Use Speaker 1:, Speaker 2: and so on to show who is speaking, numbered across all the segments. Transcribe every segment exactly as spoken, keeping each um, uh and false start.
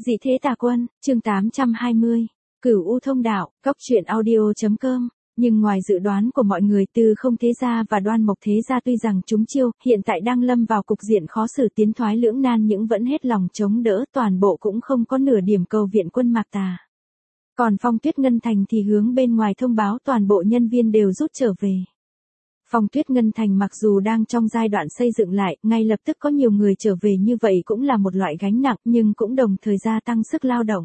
Speaker 1: Dị thế tà quân, chương tám trăm hai mươi, Cửu U thông đạo, cốc truyện audio.com. Nhưng ngoài dự đoán của mọi người, Tư Không thế gia và Đoan Mộc thế gia tuy rằng chúng chiêu, hiện tại đang lâm vào cục diện khó xử tiến thoái lưỡng nan, nhưng vẫn hết lòng chống đỡ, toàn bộ cũng không có nửa điểm cầu viện quân Mạc Tà. Còn Phong Tuyết Ngân Thành thì hướng bên ngoài thông báo toàn bộ nhân viên đều rút trở về. Phong Tuyết Ngân Thành mặc dù đang trong giai đoạn xây dựng lại, ngay lập tức có nhiều người trở về như vậy cũng là một loại gánh nặng, nhưng cũng đồng thời gia tăng sức lao động.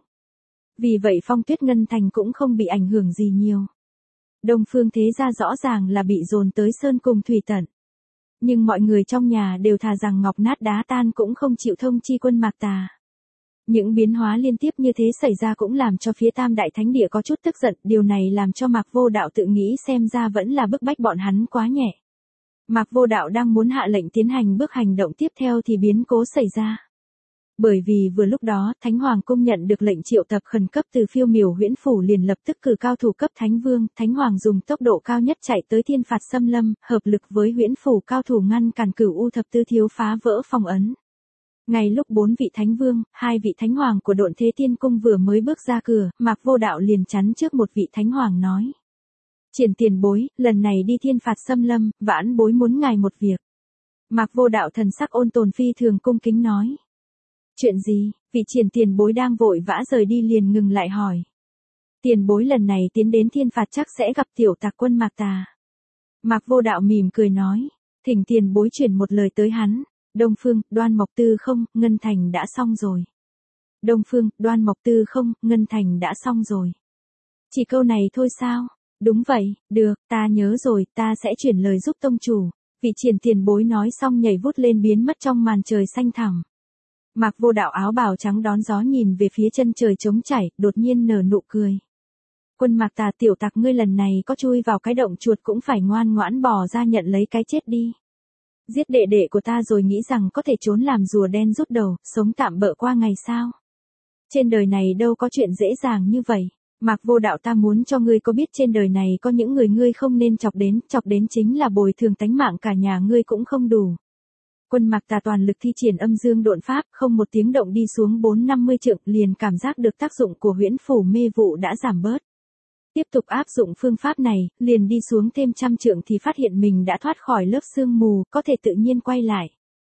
Speaker 1: Vì vậy Phong Tuyết Ngân Thành cũng không bị ảnh hưởng gì nhiều. Đông Phương thế gia rõ ràng là bị dồn tới sơn cùng thủy tận. Nhưng mọi người trong nhà đều thà rằng ngọc nát đá tan cũng không chịu thông chi quân Mạc Tà. Những biến hóa liên tiếp như thế xảy ra cũng làm cho phía Tam Đại Thánh Địa có chút tức giận, điều này làm cho Mạc Vô Đạo tự nghĩ xem ra vẫn là bức bách bọn hắn quá nhẹ. Mạc Vô Đạo đang muốn hạ lệnh tiến hành bước hành động tiếp theo thì biến cố xảy ra. Bởi vì vừa lúc đó, Thánh Hoàng Cung nhận được lệnh triệu tập khẩn cấp từ Phiêu Miểu Huyễn Phủ, liền lập tức cử cao thủ cấp Thánh Vương, Thánh Hoàng dùng tốc độ cao nhất chạy tới Thiên Phạt Xâm Lâm, hợp lực với Huyễn Phủ cao thủ ngăn cản Cửu U thập tứ thiếu phá vỡ phong ấn. Ngay lúc bốn vị Thánh Vương, hai vị Thánh Hoàng của Độn Thế Tiên Cung vừa mới bước ra cửa, Mạc Vô Đạo liền chắn trước một vị Thánh Hoàng nói: Triển tiền bối, lần này đi Thiên Phạt Xâm Lâm, vãn bối muốn ngài một việc. Mạc Vô Đạo thần sắc ôn tồn phi thường cung kính nói: Chuyện gì? Vị Triển tiền bối đang vội vã rời đi liền ngừng lại hỏi. Tiền bối lần này tiến đến Thiên Phạt chắc sẽ gặp tiểu tặc quân Mạc Tà. Mạc Vô Đạo mỉm cười nói: Thỉnh tiền bối chuyển một lời tới hắn. Đông Phương, Đoan Mộc, Tư Không, Ngân Thành đã xong rồi. Đông Phương, Đoan Mộc, Tư Không, Ngân Thành đã xong rồi. Chỉ câu này thôi sao? Đúng vậy, được, ta nhớ rồi, ta sẽ chuyển lời giúp tông chủ. Vị Triển tiền bối nói xong nhảy vút lên biến mất trong màn trời xanh thẳm. Mạc Vô Đạo áo bào trắng đón gió nhìn về phía chân trời trống trải, đột nhiên nở nụ cười. Quân Mạc Tà tiểu tặc ngươi lần này có chui vào cái động chuột cũng phải ngoan ngoãn bò ra nhận lấy cái chết đi. Giết đệ đệ của ta rồi nghĩ rằng có thể trốn làm rùa đen rút đầu, sống tạm bợ qua ngày sao? Trên đời này đâu có chuyện dễ dàng như vậy. Mạc Vô Đạo, ta muốn cho ngươi có biết trên đời này có những người ngươi không nên chọc đến, chọc đến chính là bồi thường tánh mạng cả nhà ngươi cũng không đủ. Quân Mạc Tà toàn lực thi triển âm dương độn pháp, không một tiếng động đi xuống bốn năm mươi trượng, liền cảm giác được tác dụng của huyễn phủ mê vụ đã giảm bớt. Tiếp tục áp dụng phương pháp này, liền đi xuống thêm trăm trượng thì phát hiện mình đã thoát khỏi lớp sương mù, có thể tự nhiên quay lại.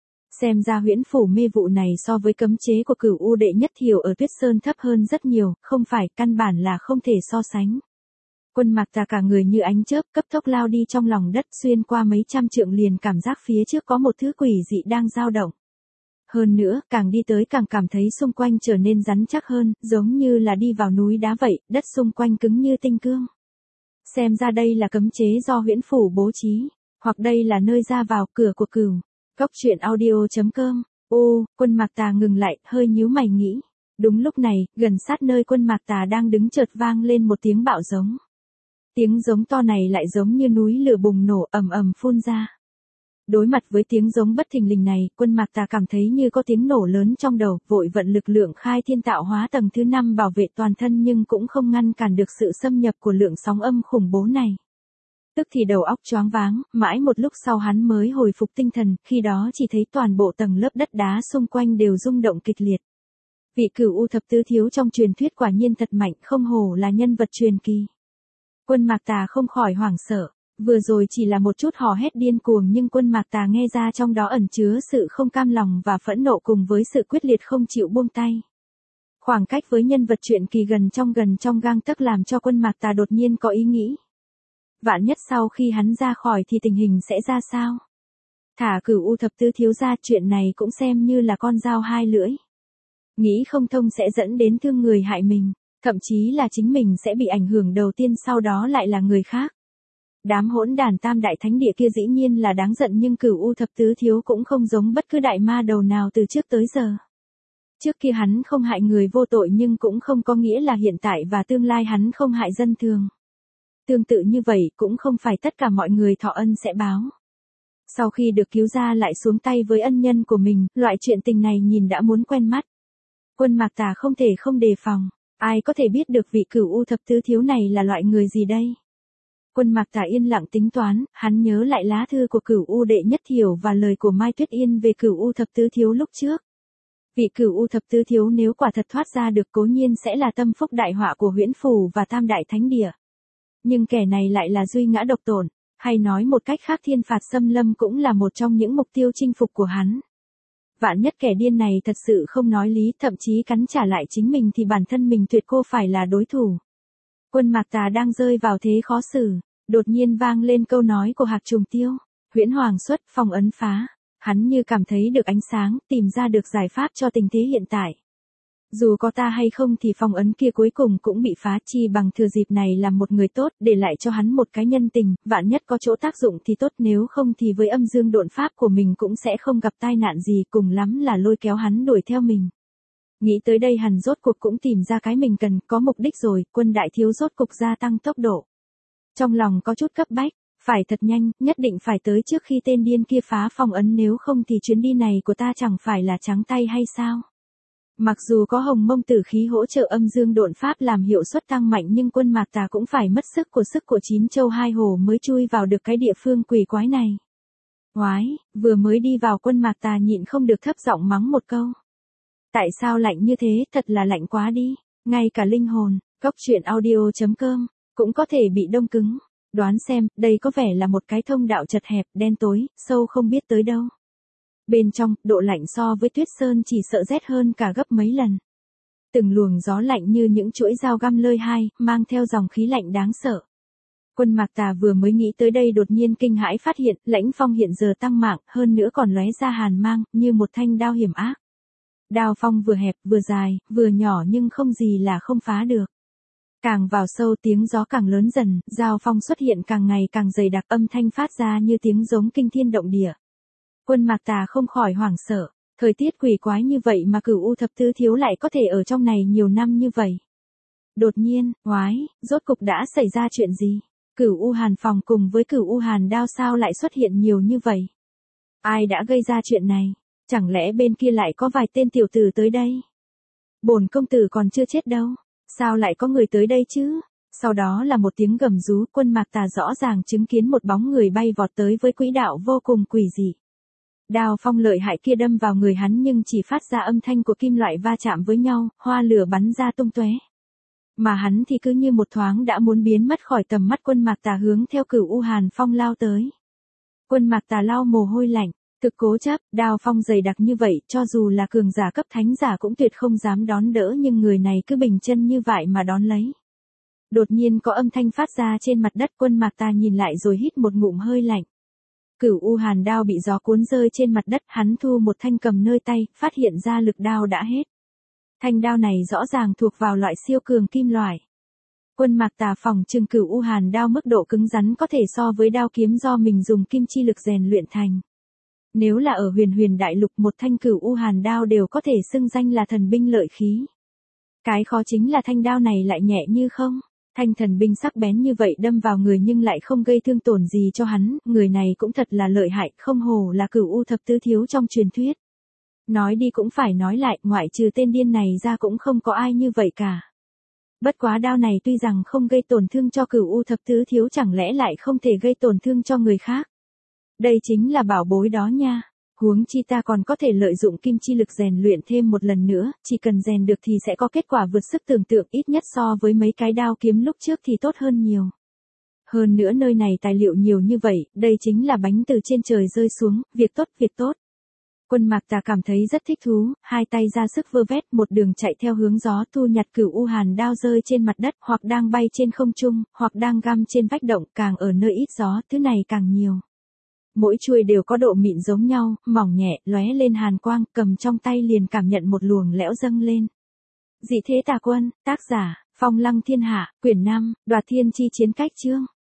Speaker 1: Xem ra huyễn phủ mê vụ này so với cấm chế của Cửu U đệ nhất thiểu ở Tuyết Sơn thấp hơn rất nhiều, không phải, căn bản là không thể so sánh. Quân Mạc Tà cả người như ánh chớp, cấp tốc lao đi trong lòng đất, xuyên qua mấy trăm trượng liền cảm giác phía trước có một thứ quỷ dị đang dao động. Hơn nữa, càng đi tới càng cảm thấy xung quanh trở nên rắn chắc hơn, giống như là đi vào núi đá vậy, đất xung quanh cứng như tinh cương. Xem ra đây là cấm chế do huyễn phủ bố trí, hoặc đây là nơi ra vào cửa của Cửu. Cốc truyện audio.com. Ô, quân Mạc Tà ngừng lại, hơi nhíu mày nghĩ. Đúng lúc này, gần sát nơi quân Mạc Tà đang đứng chợt vang lên một tiếng bạo giống. Tiếng giống to này lại giống như núi lửa bùng nổ ầm ầm phun ra. Đối mặt với tiếng giống bất thình lình này, quân Mạc Tà cảm thấy như có tiếng nổ lớn trong đầu, vội vận lực lượng khai thiên tạo hóa tầng thứ năm bảo vệ toàn thân, nhưng cũng không ngăn cản được sự xâm nhập của lượng sóng âm khủng bố này. Tức thì đầu óc choáng váng, mãi một lúc sau hắn mới hồi phục tinh thần, khi đó chỉ thấy toàn bộ tầng lớp đất đá xung quanh đều rung động kịch liệt. Vị Cửu U thập tứ thiếu trong truyền thuyết quả nhiên thật mạnh, không hổ là nhân vật truyền kỳ. Quân Mạc Tà không khỏi hoảng sợ. Vừa rồi chỉ là một chút hò hét điên cuồng, nhưng quân Mạc Tà nghe ra trong đó ẩn chứa sự không cam lòng và phẫn nộ cùng với sự quyết liệt không chịu buông tay. Khoảng cách với nhân vật truyện kỳ gần trong gần trong gang tấc làm cho quân Mạc Tà đột nhiên có ý nghĩ. Vạn nhất sau khi hắn ra khỏi thì tình hình sẽ ra sao? Thả Cửu U thập tứ thiếu ra, chuyện này cũng xem như là con dao hai lưỡi. Nghĩ không thông sẽ dẫn đến thương người hại mình, thậm chí là chính mình sẽ bị ảnh hưởng đầu tiên, sau đó lại là người khác. Đám hỗn đàn Tam Đại Thánh Địa kia dĩ nhiên là đáng giận, nhưng Cửu U thập tứ thiếu cũng không giống bất cứ đại ma đầu nào từ trước tới giờ. Trước kia hắn không hại người vô tội, nhưng cũng không có nghĩa là hiện tại và tương lai hắn không hại dân thường. Tương tự như vậy, cũng không phải tất cả mọi người thọ ân sẽ báo. Sau khi được cứu ra lại xuống tay với ân nhân của mình, loại chuyện tình này nhìn đã muốn quen mắt. Quân Mạc Tà không thể không đề phòng, ai có thể biết được vị Cửu U thập tứ thiếu này là loại người gì đây? Quân Mạc Tà yên lặng tính toán, hắn nhớ lại lá thư của Cửu U đệ nhất thiểu và lời của Mai Tuyết Yên về Cửu U thập tứ thiếu lúc trước. Vị Cửu U thập tứ thiếu nếu quả thật thoát ra được cố nhiên sẽ là tâm phúc đại họa của Huyễn Phủ và Tam Đại Thánh Địa. Nhưng kẻ này lại là duy ngã độc tổn, hay nói một cách khác thiên phạt xâm lâm cũng là một trong những mục tiêu chinh phục của hắn. Vạn nhất kẻ điên này thật sự không nói lý, thậm chí cắn trả lại chính mình thì bản thân mình tuyệt cô phải là đối thủ. Quân Mạc Tà đang rơi vào thế khó xử, đột nhiên vang lên câu nói của Hạc Trùng Tiêu, Huyễn Hoàng xuất, phong ấn phá. Hắn như cảm thấy được ánh sáng, tìm ra được giải pháp cho tình thế hiện tại. Dù có ta hay không thì phong ấn kia cuối cùng cũng bị phá, chi bằng thừa dịp này làm một người tốt để lại cho hắn một cái nhân tình, vạn nhất có chỗ tác dụng thì tốt, nếu không thì với âm dương độn pháp của mình cũng sẽ không gặp tai nạn gì, cùng lắm là lôi kéo hắn đuổi theo mình. Nghĩ tới đây hắn rốt cuộc cũng tìm ra cái mình cần, có mục đích rồi, Quân đại thiếu rốt cục gia tăng tốc độ. Trong lòng có chút cấp bách. Phải thật nhanh, nhất định phải tới trước khi tên điên kia phá phong ấn, nếu không thì chuyến đi này của ta chẳng phải là trắng tay hay sao? Mặc dù có Hồng Mông Tử khí hỗ trợ âm dương độn pháp làm hiệu suất tăng mạnh, nhưng Quân Mạc Tà cũng phải mất sức của sức của chín châu hai hồ mới chui vào được cái địa phương quỷ quái này. Oái, vừa mới đi vào Quân Mạc Tà nhịn không được thấp giọng mắng một câu. Tại sao lạnh như thế, thật là lạnh quá đi, ngay cả linh hồn, góc truyện audio chấm com, cũng có thể bị đông cứng. Đoán xem, đây có vẻ là một cái thông đạo chật hẹp, đen tối, sâu không biết tới đâu. Bên trong, độ lạnh so với Tuyết Sơn chỉ sợ rét hơn cả gấp mấy lần. Từng luồng gió lạnh như những chuỗi dao găm lơi hai, mang theo dòng khí lạnh đáng sợ. Quân Mạc Tà vừa mới nghĩ tới đây đột nhiên kinh hãi phát hiện, lãnh phong hiện giờ tăng mạng, hơn nữa còn lóe ra hàn mang, như một thanh đao hiểm ác. Đao phong vừa hẹp, vừa dài, vừa nhỏ nhưng không gì là không phá được. Càng vào sâu tiếng gió càng lớn dần, dao phong xuất hiện càng ngày càng dày đặc, âm thanh phát ra như tiếng giống kinh thiên động địa. Quân Mạc Tà không khỏi hoảng sợ, thời tiết quỷ quái như vậy mà Cửu U thập tứ thiếu lại có thể ở trong này nhiều năm như vậy. Đột nhiên, oái, rốt cục đã xảy ra chuyện gì? Cửu U Hàn phòng cùng với Cửu U Hàn đao sao lại xuất hiện nhiều như vậy? Ai đã gây ra chuyện này? Chẳng lẽ bên kia lại có vài tên tiểu tử tới đây? Bổn công tử còn chưa chết đâu. Sao lại có người tới đây chứ? Sau đó là một tiếng gầm rú, Quân Mạc Tà rõ ràng chứng kiến một bóng người bay vọt tới với quỹ đạo vô cùng quỷ dị. Đao phong lợi hại kia đâm vào người hắn nhưng chỉ phát ra âm thanh của kim loại va chạm với nhau, hoa lửa bắn ra tung tóe. Mà hắn thì cứ như một thoáng đã muốn biến mất khỏi tầm mắt Quân Mạc Tà, hướng theo Cửu U Hàn phong lao tới. Quân Mạc Tà lau mồ hôi lạnh. Thực cố chấp, đao phong dày đặc như vậy, cho dù là cường giả cấp thánh giả cũng tuyệt không dám đón đỡ, nhưng người này cứ bình chân như vậy mà đón lấy. Đột nhiên có âm thanh phát ra trên mặt đất, Quân Mạc Tà nhìn lại rồi hít một ngụm hơi lạnh. Cửu U Hàn đao bị gió cuốn rơi trên mặt đất, hắn thu một thanh cầm nơi tay, phát hiện ra lực đao đã hết. Thanh đao này rõ ràng thuộc vào loại siêu cường kim loại. Quân Mạc Tà phỏng chừng Cửu U Hàn đao mức độ cứng rắn có thể so với đao kiếm do mình dùng kim chi lực rèn luyện thành. Nếu là ở huyền huyền đại lục, một thanh Cửu U Hàn đao đều có thể xưng danh là thần binh lợi khí. Cái khó chính là thanh đao này lại nhẹ như không. Thanh thần binh sắc bén như vậy đâm vào người nhưng lại không gây thương tổn gì cho hắn, người này cũng thật là lợi hại, không hổ là Cửu U thập tứ thiếu trong truyền thuyết. Nói đi cũng phải nói lại, ngoại trừ tên điên này ra cũng không có ai như vậy cả. Bất quá đao này tuy rằng không gây tổn thương cho Cửu U thập tứ thiếu, chẳng lẽ lại không thể gây tổn thương cho người khác? Đây chính là bảo bối đó nha. Huống chi ta còn có thể lợi dụng kim chi lực rèn luyện thêm một lần nữa, chỉ cần rèn được thì sẽ có kết quả vượt sức tưởng tượng, ít nhất so với mấy cái đao kiếm lúc trước thì tốt hơn nhiều. Hơn nữa nơi này tài liệu nhiều như vậy, đây chính là bánh từ trên trời rơi xuống, việc tốt, việc tốt. Quân Mạc Tà cảm thấy rất thích thú, hai tay ra sức vơ vét, một đường chạy theo hướng gió, thu nhặt Cửu U Hàn đao rơi trên mặt đất, hoặc đang bay trên không trung, hoặc đang găm trên vách động, càng ở nơi ít gió, thứ này càng nhiều. Mỗi chuôi đều có độ mịn giống nhau, mỏng nhẹ, lóe lên hàn quang, cầm trong tay liền cảm nhận một luồng lẽo dâng lên. Dị thế tà quân, tác giả, Phong Lăng Thiên Hạ, quyển năm, Đoạt Thiên Chi Chiến Cách chương.